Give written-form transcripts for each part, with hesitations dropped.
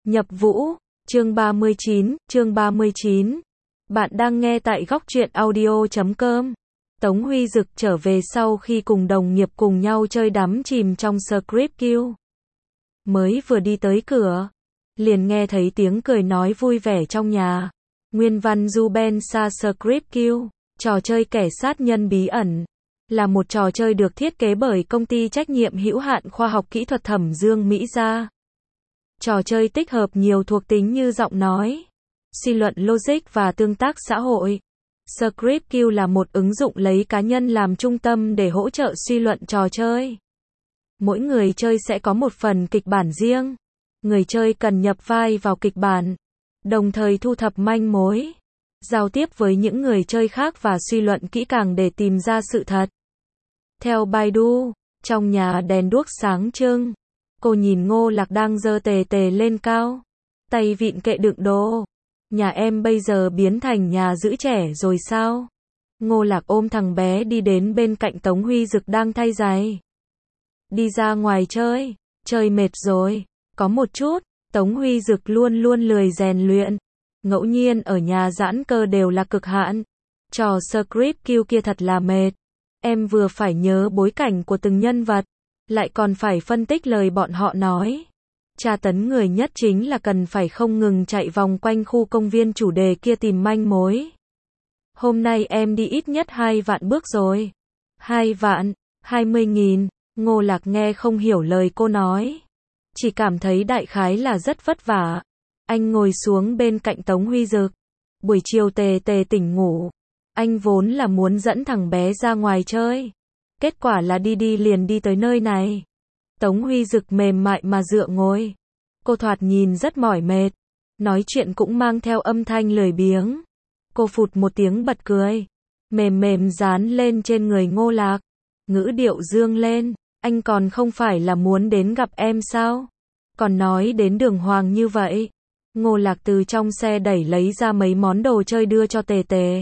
Nhập Vũ, chương 39. Bạn đang nghe tại góc truyện audio.com. Tống Huy Dực trở về sau khi cùng đồng nghiệp cùng nhau chơi đắm chìm trong script kill. Mới vừa đi tới cửa, liền nghe thấy tiếng cười nói vui vẻ trong nhà. Nguyên văn Ruben Sa Script Kill, trò chơi kẻ sát nhân bí ẩn, là một trò chơi được thiết kế bởi công ty trách nhiệm hữu hạn khoa học kỹ thuật Thẩm Dương Mỹ Gia. Trò chơi tích hợp nhiều thuộc tính như giọng nói, suy luận logic và tương tác xã hội. Script Kill là một ứng dụng lấy cá nhân làm trung tâm để hỗ trợ suy luận trò chơi. Mỗi người chơi sẽ có một phần kịch bản riêng. Người chơi cần nhập vai vào kịch bản, đồng thời thu thập manh mối, giao tiếp với những người chơi khác và suy luận kỹ càng để tìm ra sự thật. Theo Baidu, trong nhà đèn đuốc sáng trưng, cô nhìn Ngô Lạc đang giơ tề tề lên cao, tay vịn kệ đựng đồ. Nhà em bây giờ biến thành nhà giữ trẻ rồi sao? Ngô Lạc ôm thằng bé đi đến bên cạnh Tống Huy Dực đang thay giày. Đi ra ngoài chơi, chơi mệt rồi. Có một chút, Tống Huy Dực luôn luôn lười rèn luyện. Ngẫu nhiên ở nhà giãn cơ đều là cực hạn. Trò script kill kia thật là mệt. Em vừa phải nhớ bối cảnh của từng nhân vật, lại còn phải phân tích lời bọn họ nói. Tra tấn người nhất chính là cần phải không ngừng chạy vòng quanh khu công viên chủ đề kia tìm manh mối. Hôm nay em đi ít nhất 2 vạn bước rồi. 2 vạn, 20.000, Ngô Lạc nghe không hiểu lời cô nói. Chỉ cảm thấy đại khái là rất vất vả. Anh ngồi xuống bên cạnh Tống Huy Dực. Buổi chiều tề tề tỉnh ngủ. Anh vốn là muốn dẫn thằng bé ra ngoài chơi. Kết quả là đi liền đi tới nơi này. Tống Huy Dực mềm mại mà dựa ngồi. Cô thoạt nhìn rất mỏi mệt. Nói chuyện cũng mang theo âm thanh lười biếng. Cô phụt một tiếng bật cười. Mềm dán lên trên người Ngô Lạc. Ngữ điệu dương lên. Anh còn không phải là muốn đến gặp em sao? Còn nói đến đường hoàng như vậy. Ngô Lạc từ trong xe đẩy lấy ra mấy món đồ chơi đưa cho tề tề.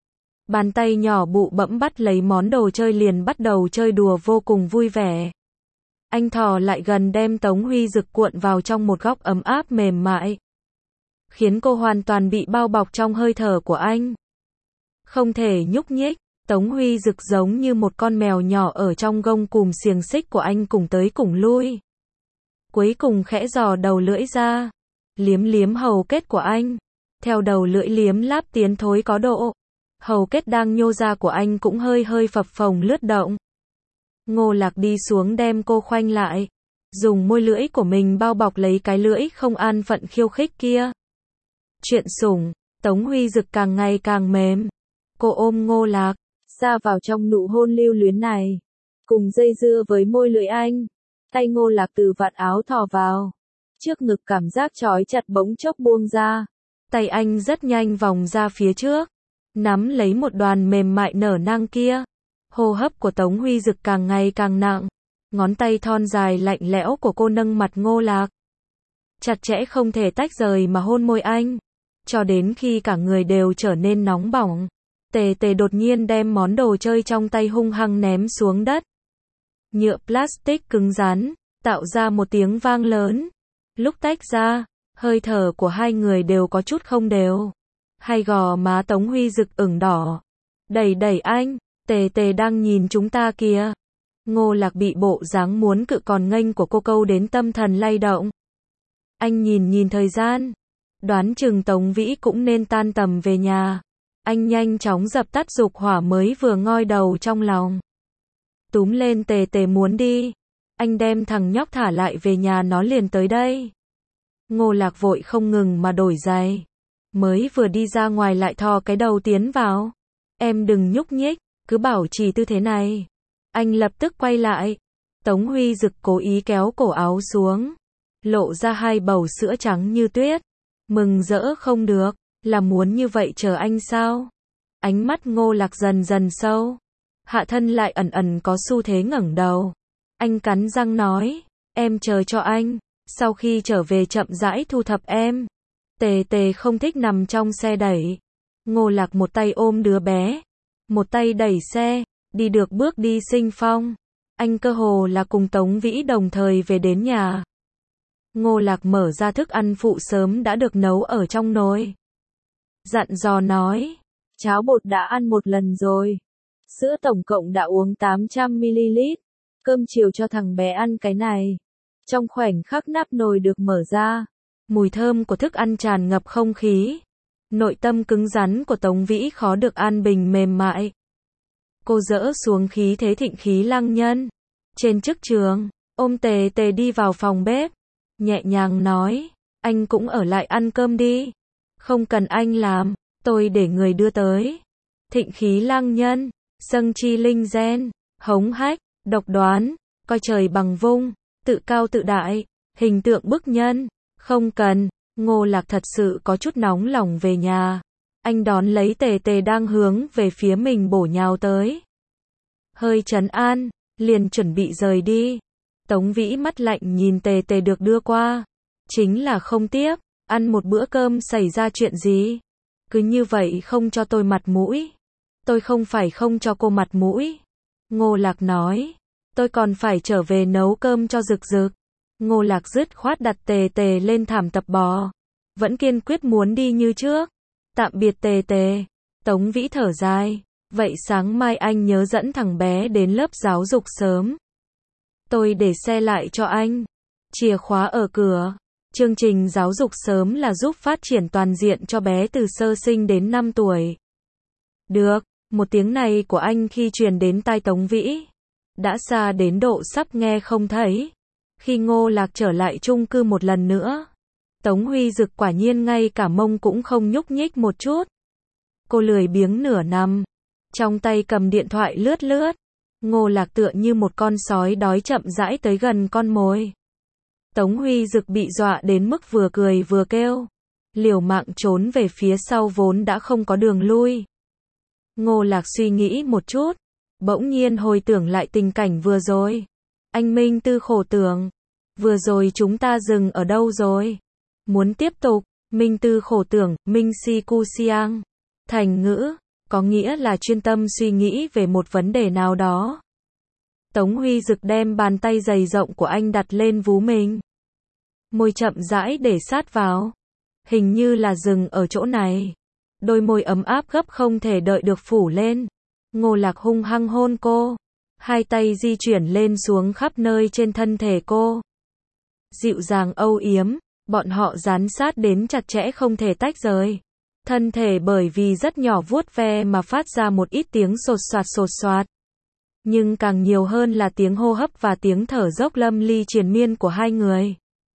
Bàn tay nhỏ bụ bẫm bắt lấy món đồ chơi liền bắt đầu chơi đùa vô cùng vui vẻ. Anh thò lại gần đem Tống Huy Dực cuộn vào trong một góc ấm áp mềm mại. Khiến cô hoàn toàn bị bao bọc trong hơi thở của anh. Không thể nhúc nhích. Tống Huy Dực giống như một con mèo nhỏ ở trong gông cùm xiềng xích của anh cùng tới cùng lui. Cuối cùng khẽ giò đầu lưỡi ra, liếm hầu kết của anh. Theo đầu lưỡi liếm láp tiến thối có độ. Hầu kết đang nhô ra của anh cũng hơi phập phồng lướt động. Ngô Lạc đi xuống đem cô khoanh lại, dùng môi lưỡi của mình bao bọc lấy cái lưỡi không an phận khiêu khích kia. Chuyện sủng, Tống Huy Dực càng ngày càng mềm. Cô ôm Ngô Lạc ra vào trong nụ hôn lưu luyến này, cùng dây dưa với môi lưỡi anh. Tay Ngô Lạc từ vạt áo thò vào, trước ngực cảm giác trói chặt bỗng chốc buông ra. Tay anh rất nhanh vòng ra phía trước, nắm lấy một đoàn mềm mại nở nang kia. Hô hấp của Tống Huy Dực càng ngày càng nặng. Ngón tay thon dài lạnh lẽo của cô nâng mặt Ngô Lạc, chặt chẽ không thể tách rời mà hôn môi anh, cho đến khi cả người đều trở nên nóng bỏng. Tề tề đột nhiên đem món đồ chơi trong tay hung hăng ném xuống đất. Nhựa plastic cứng rắn, tạo ra một tiếng vang lớn. Lúc tách ra, hơi thở của hai người đều có chút không đều. Hai gò má Tống Huy Dực ửng đỏ. Đẩy anh, tề tề đang nhìn chúng ta kìa. Ngô Lạc bị bộ dáng muốn cự còn nghênh của cô câu đến tâm thần lay động. Anh nhìn thời gian. Đoán chừng Tống Vĩ cũng nên tan tầm về nhà. Anh nhanh chóng dập tắt dục hỏa mới vừa ngoi đầu trong lòng. Túm lên tề tề muốn đi. Anh đem thằng nhóc thả lại về nhà nó liền tới đây. Ngô Lạc vội không ngừng mà đổi giày. Mới vừa đi ra ngoài lại thò cái đầu tiến vào. Em đừng nhúc nhích, cứ bảo trì tư thế này. Anh lập tức quay lại. Tống Huy Dực cố ý kéo cổ áo xuống, lộ ra hai bầu sữa trắng như tuyết. Mừng rỡ không được, là muốn như vậy chờ anh sao? Ánh mắt Ngô Lạc dần sâu. Hạ thân lại ẩn có xu thế ngẩng đầu. Anh cắn răng nói, em chờ cho anh, sau khi trở về chậm rãi thu thập em. Tề tề không thích nằm trong xe đẩy. Ngô Lạc một tay ôm đứa bé, một tay đẩy xe, đi được bước đi sinh phong. Anh cơ hồ là cùng Tống Vĩ đồng thời về đến nhà. Ngô Lạc mở ra thức ăn phụ sớm đã được nấu ở trong nồi. Dặn dò nói, cháo bột đã ăn một lần rồi. Sữa tổng cộng đã uống 800ml. Cơm chiều cho thằng bé ăn cái này. Trong khoảnh khắc nắp nồi được mở ra, mùi thơm của thức ăn tràn ngập không khí. Nội tâm cứng rắn của Tống Vĩ khó được an bình mềm mại. Cô dỡ xuống khí thế thịnh khí lăng nhân. Trên chức trường, ôm Tề Tề đi vào phòng bếp. Nhẹ nhàng nói, anh cũng ở lại ăn cơm đi. Không cần anh làm, tôi để người đưa tới. Thịnh khí lăng nhân, dâng chi linh gen, hống hách, độc đoán, coi trời bằng vung, tự cao tự đại, hình tượng bức nhân. Không cần, Ngô Lạc thật sự có chút nóng lòng về nhà. Anh đón lấy Tề Tề đang hướng về phía mình bổ nhào tới. Hơi trấn an, liền chuẩn bị rời đi. Tống Vĩ mắt lạnh nhìn Tề Tề được đưa qua. Chính là không tiếp, ăn một bữa cơm xảy ra chuyện gì? Cứ như vậy không cho tôi mặt mũi. Tôi không phải không cho cô mặt mũi. Ngô Lạc nói, tôi còn phải trở về nấu cơm cho Dực Dực. Ngô Lạc dứt khoát đặt Tề Tề lên thảm tập bò. Vẫn kiên quyết muốn đi như trước. Tạm biệt Tề Tề. Tống Vĩ thở dài. Vậy sáng mai anh nhớ dẫn thằng bé đến lớp giáo dục sớm. Tôi để xe lại cho anh. Chìa khóa ở cửa. Chương trình giáo dục sớm là giúp phát triển toàn diện cho bé từ sơ sinh đến 5 tuổi. Được, một tiếng này của anh khi truyền đến tai Tống Vĩ. Đã xa đến độ sắp nghe không thấy. Khi Ngô Lạc trở lại chung cư một lần nữa. Tống Huy Dực quả nhiên ngay cả mông cũng không nhúc nhích một chút. Cô lười biếng nửa nằm. Trong tay cầm điện thoại lướt lướt. Ngô Lạc tựa như một con sói đói chậm rãi tới gần con mồi. Tống Huy Dực bị dọa đến mức vừa cười vừa kêu. Liều mạng trốn về phía sau vốn đã không có đường lui. Ngô Lạc suy nghĩ một chút. Bỗng nhiên hồi tưởng lại tình cảnh vừa rồi. Anh Minh Tư khổ tưởng. Vừa rồi chúng ta dừng ở đâu rồi? Muốn tiếp tục, Minh Tư khổ tưởng, Minh Si Cu Siang. Thành ngữ, có nghĩa là chuyên tâm suy nghĩ về một vấn đề nào đó. Tống Huy Dực đem bàn tay dày rộng của anh đặt lên vú mình. Môi chậm rãi để sát vào. Hình như là dừng ở chỗ này. Đôi môi ấm áp gấp không thể đợi được phủ lên. Ngô Lạc hung hăng hôn cô. Hai tay di chuyển lên xuống khắp nơi trên thân thể cô. Dịu dàng âu yếm, bọn họ dán sát đến chặt chẽ không thể tách rời. Thân thể bởi vì rất nhỏ vuốt ve mà phát ra một ít tiếng sột soạt. Nhưng càng nhiều hơn là tiếng hô hấp và tiếng thở dốc lâm ly triền miên của hai người.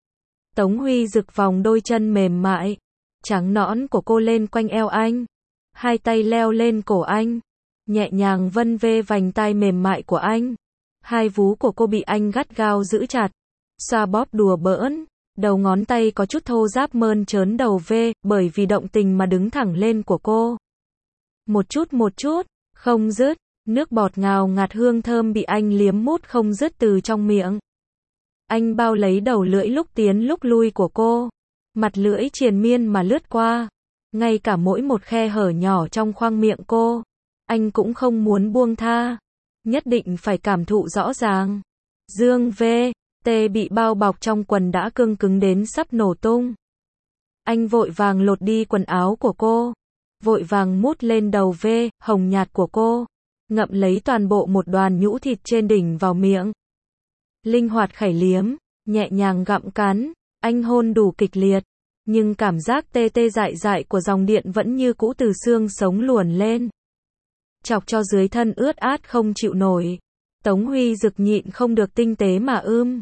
Tống Huy Dực vòng đôi chân mềm mại, trắng nõn của cô lên quanh eo anh. Hai tay leo lên cổ anh. Nhẹ nhàng vân vê vành tai mềm mại của anh. Hai vú của cô bị anh gắt gao giữ chặt. Xoa bóp đùa bỡn. Đầu ngón tay có chút thô ráp mơn trớn đầu vê, bởi vì động tình mà đứng thẳng lên của cô. Một chút, không dứt. Nước bọt ngào ngạt hương thơm bị anh liếm mút không dứt từ trong miệng. Anh bao lấy đầu lưỡi lúc tiến lúc lui của cô. Mặt lưỡi triền miên mà lướt qua. Ngay cả mỗi một khe hở nhỏ trong khoang miệng cô. Anh cũng không muốn buông tha. Nhất định phải cảm thụ rõ ràng. Dương V. T bị bao bọc trong quần đã cương cứng đến sắp nổ tung. Anh vội vàng lột đi quần áo của cô. Vội vàng mút lên đầu V, hồng nhạt của cô. Ngậm lấy toàn bộ một đoàn nhũ thịt trên đỉnh vào miệng. Linh hoạt khẩy liếm, nhẹ nhàng gặm cắn. Anh hôn đủ kịch liệt. Nhưng cảm giác tê tê dại dại của dòng điện vẫn như cũ từ xương sống luồn lên. Chọc cho dưới thân ướt át không chịu nổi. Tống Huy Dực nhịn không được tinh tế mà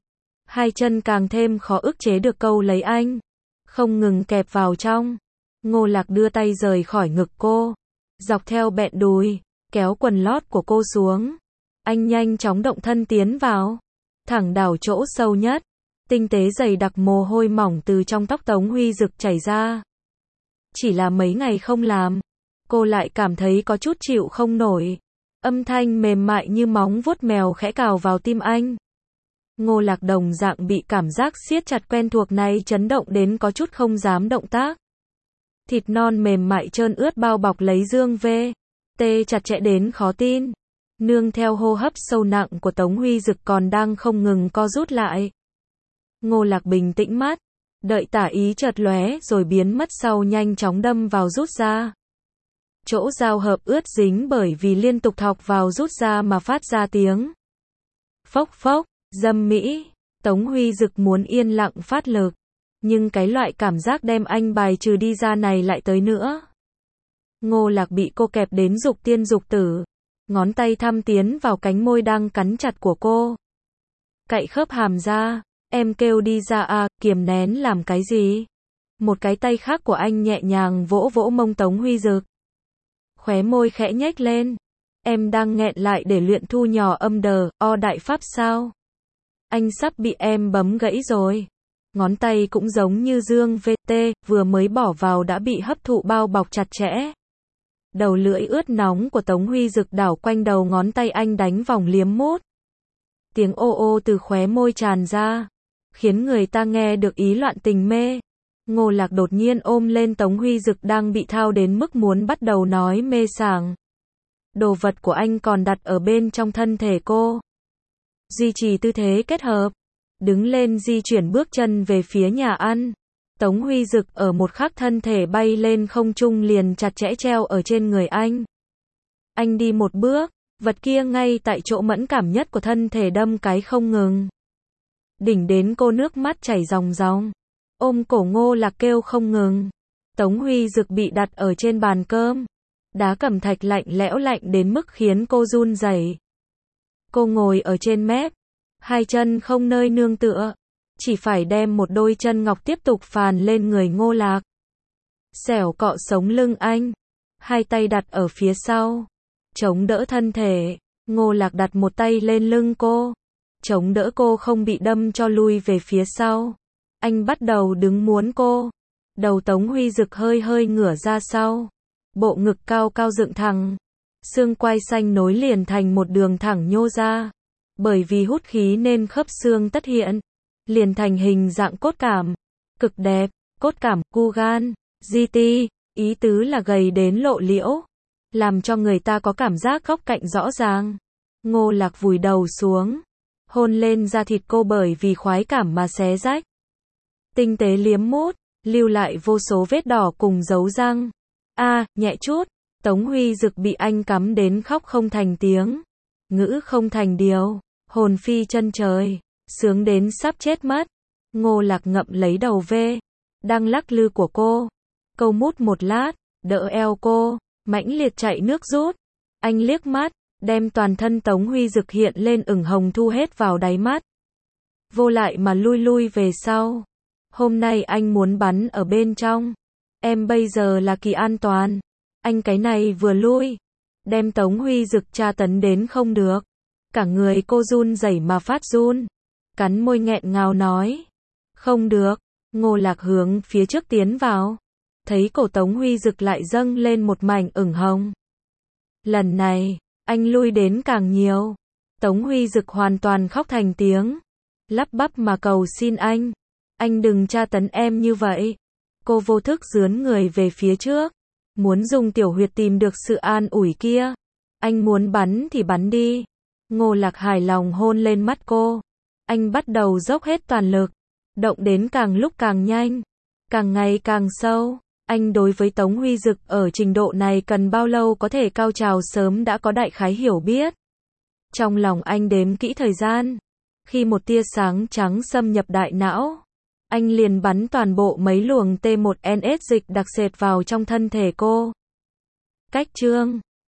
hai chân càng thêm khó ức chế được câu lấy anh. Không ngừng kẹp vào trong. Ngô Lạc đưa tay rời khỏi ngực cô. Dọc theo bẹn đùi, kéo quần lót của cô xuống. Anh nhanh chóng động thân tiến vào. Thẳng đảo chỗ sâu nhất. Tinh tế dày đặc mồ hôi mỏng từ trong tóc Tống Huy Dực chảy ra. Chỉ là mấy ngày không làm. Cô lại cảm thấy có chút chịu không nổi. Âm thanh mềm mại như móng vuốt mèo khẽ cào vào tim anh. Ngô Lạc đồng dạng bị cảm giác siết chặt quen thuộc này chấn động đến có chút không dám động tác. Thịt non mềm mại trơn ướt bao bọc lấy Dương V. T chặt chẽ đến khó tin. Nương theo hô hấp sâu nặng của Tống Huy Dực còn đang không ngừng co rút lại. Ngô Lạc bình tĩnh mắt, đợi tả ý chợt lóe rồi biến mất sau nhanh chóng đâm vào rút ra. Chỗ giao hợp ướt dính bởi vì liên tục thọc vào rút ra mà phát ra tiếng phốc phốc, dâm mỹ. Tống Huy Dực muốn yên lặng phát lực, nhưng cái loại cảm giác đem anh bài trừ đi ra này lại tới nữa. Ngô Lạc bị cô kẹp đến dục tiên dục tử, ngón tay thăm tiến vào cánh môi đang cắn chặt của cô. Cạy khớp hàm ra, em kêu đi ra à, kiềm nén làm cái gì? Một cái tay khác của anh nhẹ nhàng vỗ vỗ mông Tống Huy Dực. Khóe môi khẽ nhếch lên. Em đang nghẹn lại để luyện thu nhỏ âm đờ, o đại pháp sao? Anh sắp bị em bấm gãy rồi. Ngón tay cũng giống như dương VT, vừa mới bỏ vào đã bị hấp thụ bao bọc chặt chẽ. Đầu lưỡi ướt nóng của Tống Huy Dực đảo quanh đầu ngón tay anh đánh vòng liếm mút. Tiếng ô ô từ khóe môi tràn ra, khiến người ta nghe được ý loạn tình mê. Ngô Lạc đột nhiên ôm lên Tống Huy Dực đang bị thao đến mức muốn bắt đầu nói mê sảng. Đồ vật của anh còn đặt ở bên trong thân thể cô. Duy trì tư thế kết hợp, đứng lên di chuyển bước chân về phía nhà ăn. Tống Huy Dực ở một khắc thân thể bay lên không trung liền chặt chẽ treo ở trên người anh. Anh đi một bước, vật kia ngay tại chỗ mẫn cảm nhất của thân thể đâm cái không ngừng. Đỉnh đến cô nước mắt chảy ròng ròng, ôm cổ Ngô Lạc kêu không ngừng. Tống Huy Dực bị đặt ở trên bàn cơm, đá cẩm thạch lạnh lẽo lạnh đến mức khiến cô run rẩy. Cô ngồi ở trên mép, hai chân không nơi nương tựa, chỉ phải đem một đôi chân ngọc tiếp tục phàn lên người Ngô Lạc. Xẻo cọ sống lưng anh, hai tay đặt ở phía sau, chống đỡ thân thể. Ngô Lạc đặt một tay lên lưng cô, chống đỡ cô không bị đâm cho lui về phía sau. Anh bắt đầu đứng muốn cô. Đầu Tống Huy Dực hơi hơi ngửa ra sau, bộ ngực cao cao dựng thẳng, xương quai xanh nối liền thành một đường thẳng nhô ra. Bởi vì hút khí nên khớp xương tất hiện, liền thành hình dạng cốt cảm, cực đẹp. Cốt cảm, cu gan, GT, ý tứ là gầy đến lộ liễu, làm cho người ta có cảm giác góc cạnh rõ ràng. Ngô Lạc vùi đầu xuống, hôn lên da thịt cô bởi vì khoái cảm mà xé rách. Tinh tế liếm mút, lưu lại vô số vết đỏ cùng dấu răng. Nhẹ chút. Tống Huy Dực bị anh cắm đến khóc không thành tiếng, ngữ không thành điều, hồn phi chân trời, sướng đến sắp chết mất. Ngô Lạc ngậm lấy đầu V đang lắc lư của cô, câu mút một lát, đỡ eo cô, mãnh liệt chạy nước rút. Anh liếc mắt, đem toàn thân Tống Huy Dực hiện lên ửng hồng thu hết vào đáy mắt. Vô lại mà lui về sau. Hôm nay anh muốn bắn ở bên trong. Em bây giờ là kỳ an toàn. Anh cái này vừa lui, đem Tống Huy Dực tra tấn đến không được. Cả người cô run rẩy mà phát run, cắn môi nghẹn ngào nói. Không được. Ngô Lạc hướng phía trước tiến vào, thấy cổ Tống Huy Dực lại dâng lên một mảnh ửng hồng. Lần này, anh lui đến càng nhiều. Tống Huy Dực hoàn toàn khóc thành tiếng, lắp bắp mà cầu xin anh đừng tra tấn em như vậy. Cô vô thức dướn người về phía trước, muốn dùng tiểu huyệt tìm được sự an ủi kia. Anh muốn bắn thì bắn đi. Ngô Lạc hài lòng hôn lên mắt cô. Anh bắt đầu dốc hết toàn lực, động đến càng lúc càng nhanh, càng ngày càng sâu. Anh đối với Tống Huy Dực ở trình độ này cần bao lâu có thể cao trào sớm đã có đại khái hiểu biết. Trong lòng anh đếm kỹ thời gian. Khi một tia sáng trắng xâm nhập đại não, anh liền bắn toàn bộ mấy luồng T1NS dịch đặc sệt vào trong thân thể cô. Cách chương